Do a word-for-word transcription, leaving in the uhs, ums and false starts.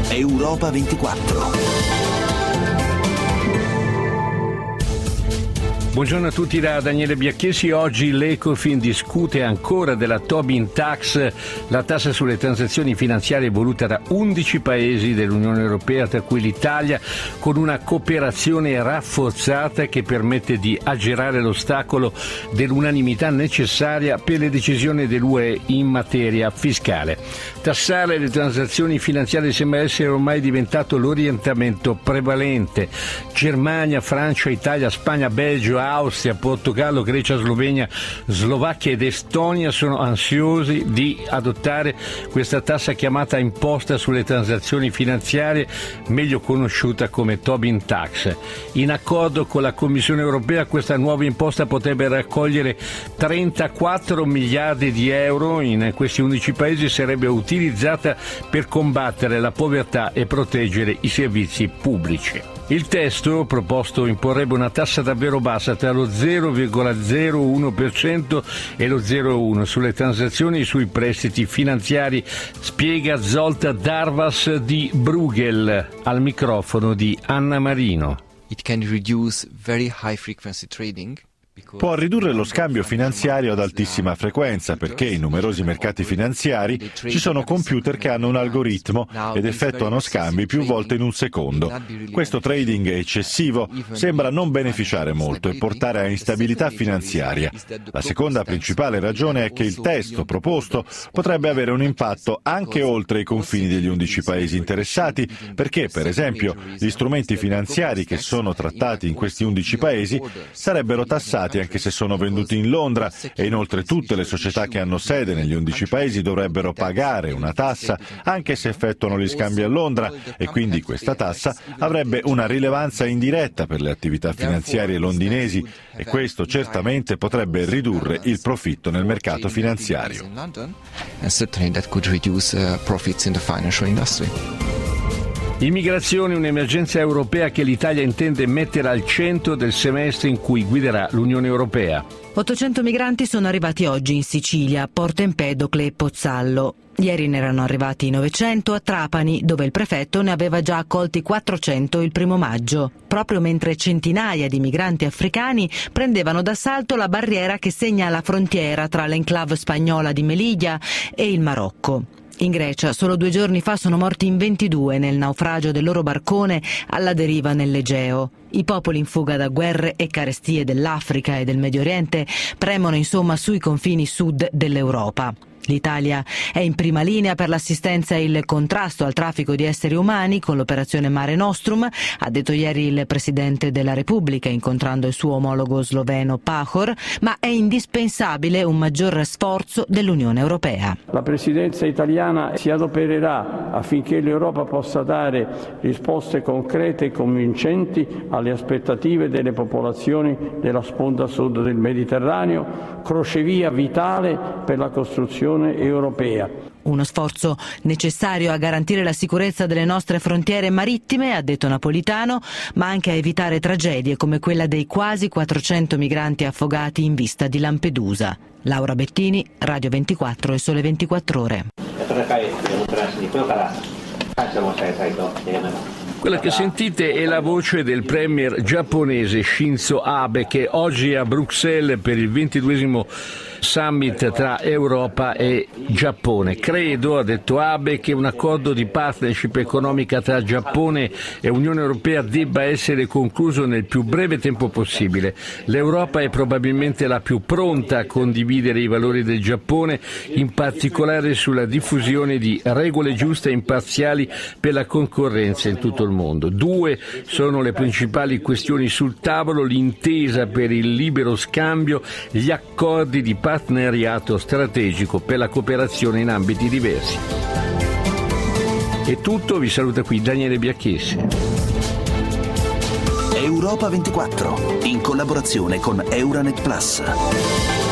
Europa ventiquattro. Buongiorno a tutti da Daniele Biacchessi. Oggi l'Ecofin discute ancora della Tobin Tax, la tassa sulle transazioni finanziarie voluta da undici paesi dell'Unione Europea, tra cui l'Italia, con una cooperazione rafforzata che permette di aggirare l'ostacolo dell'unanimità necessaria per le decisioni dell'U E in materia fiscale. Tassare le transazioni finanziarie sembra essere ormai diventato l'orientamento prevalente. Germania, Francia, Italia, Spagna, Belgio, Austria, Portogallo, Grecia, Slovenia, Slovacchia ed Estonia sono ansiosi di adottare questa tassa chiamata imposta sulle transazioni finanziarie, meglio conosciuta come Tobin Tax. In accordo con la Commissione Europea, questa nuova imposta potrebbe raccogliere trentaquattro miliardi di euro in questi undici paesi, sarebbe utilizzata per combattere la povertà e proteggere i servizi pubblici. Il testo proposto imporrebbe una tassa davvero bassa, tra lo zero virgola zero uno per cento e lo zero virgola uno per cento sulle transazioni e sui prestiti finanziari, spiega Zoltán Darvas di Bruegel al microfono di Anna Marino. It can reduce very high frequency trading. Può ridurre lo scambio finanziario ad altissima frequenza perché in numerosi mercati finanziari ci sono computer che hanno un algoritmo ed effettuano scambi più volte in un secondo. Questo trading eccessivo sembra non beneficiare molto e portare a instabilità finanziaria. La seconda principale ragione è che il testo proposto potrebbe avere un impatto anche oltre i confini degli undici paesi interessati perché, per esempio, gli strumenti finanziari che sono trattati in questi undici paesi sarebbero tassati anche se sono venduti in Londra e inoltre tutte le società che hanno sede negli undici paesi dovrebbero pagare una tassa anche se effettuano gli scambi a Londra e quindi questa tassa avrebbe una rilevanza indiretta per le attività finanziarie londinesi e questo certamente potrebbe ridurre il profitto nel mercato finanziario. Immigrazione, un'emergenza europea che l'Italia intende mettere al centro del semestre in cui guiderà l'Unione Europea. ottocento migranti sono arrivati oggi in Sicilia, Porto Empedocle e Pozzallo. Ieri ne erano arrivati novecento a Trapani, dove il prefetto ne aveva già accolti quattrocento il primo maggio, proprio mentre centinaia di migranti africani prendevano d'assalto la barriera che segna la frontiera tra l'enclave spagnola di Melilla e il Marocco. In Grecia solo due giorni fa sono morti in ventidue nel naufragio del loro barcone alla deriva nell'Egeo. I popoli in fuga da guerre e carestie dell'Africa e del Medio Oriente premono insomma sui confini sud dell'Europa. L'Italia è in prima linea per l'assistenza e il contrasto al traffico di esseri umani con l'operazione Mare Nostrum, ha detto ieri il Presidente della Repubblica incontrando il suo omologo sloveno Pahor, ma è indispensabile un maggior sforzo dell'Unione Europea. La Presidenza italiana si adopererà affinché l'Europa possa dare risposte concrete e convincenti alle aspettative delle popolazioni della sponda sud del Mediterraneo, crocevia vitale per la costruzione europea. Uno sforzo necessario a garantire la sicurezza delle nostre frontiere marittime, ha detto Napolitano, ma anche a evitare tragedie come quella dei quasi quattrocento migranti affogati in vista di Lampedusa. Laura Bettini, Radio ventiquattro e Sole ventiquattro Ore. Quella che sentite è la voce del premier giapponese Shinzo Abe, che oggi è a Bruxelles per il ventiduesimo summit tra Europa e Giappone. Credo, ha detto Abe, che un accordo di partnership economica tra Giappone e Unione Europea debba essere concluso nel più breve tempo possibile. L'Europa è probabilmente la più pronta a condividere i valori del Giappone, in particolare sulla diffusione di regole giuste e imparziali per la concorrenza in tutto il mondo. Due sono le principali questioni sul tavolo: l'intesa per il libero scambio, gli accordi di partenariato strategico per la cooperazione in ambiti diversi. È tutto, vi saluta qui Daniele Biacchessi. Europa ventiquattro, in collaborazione con Euranet Plus.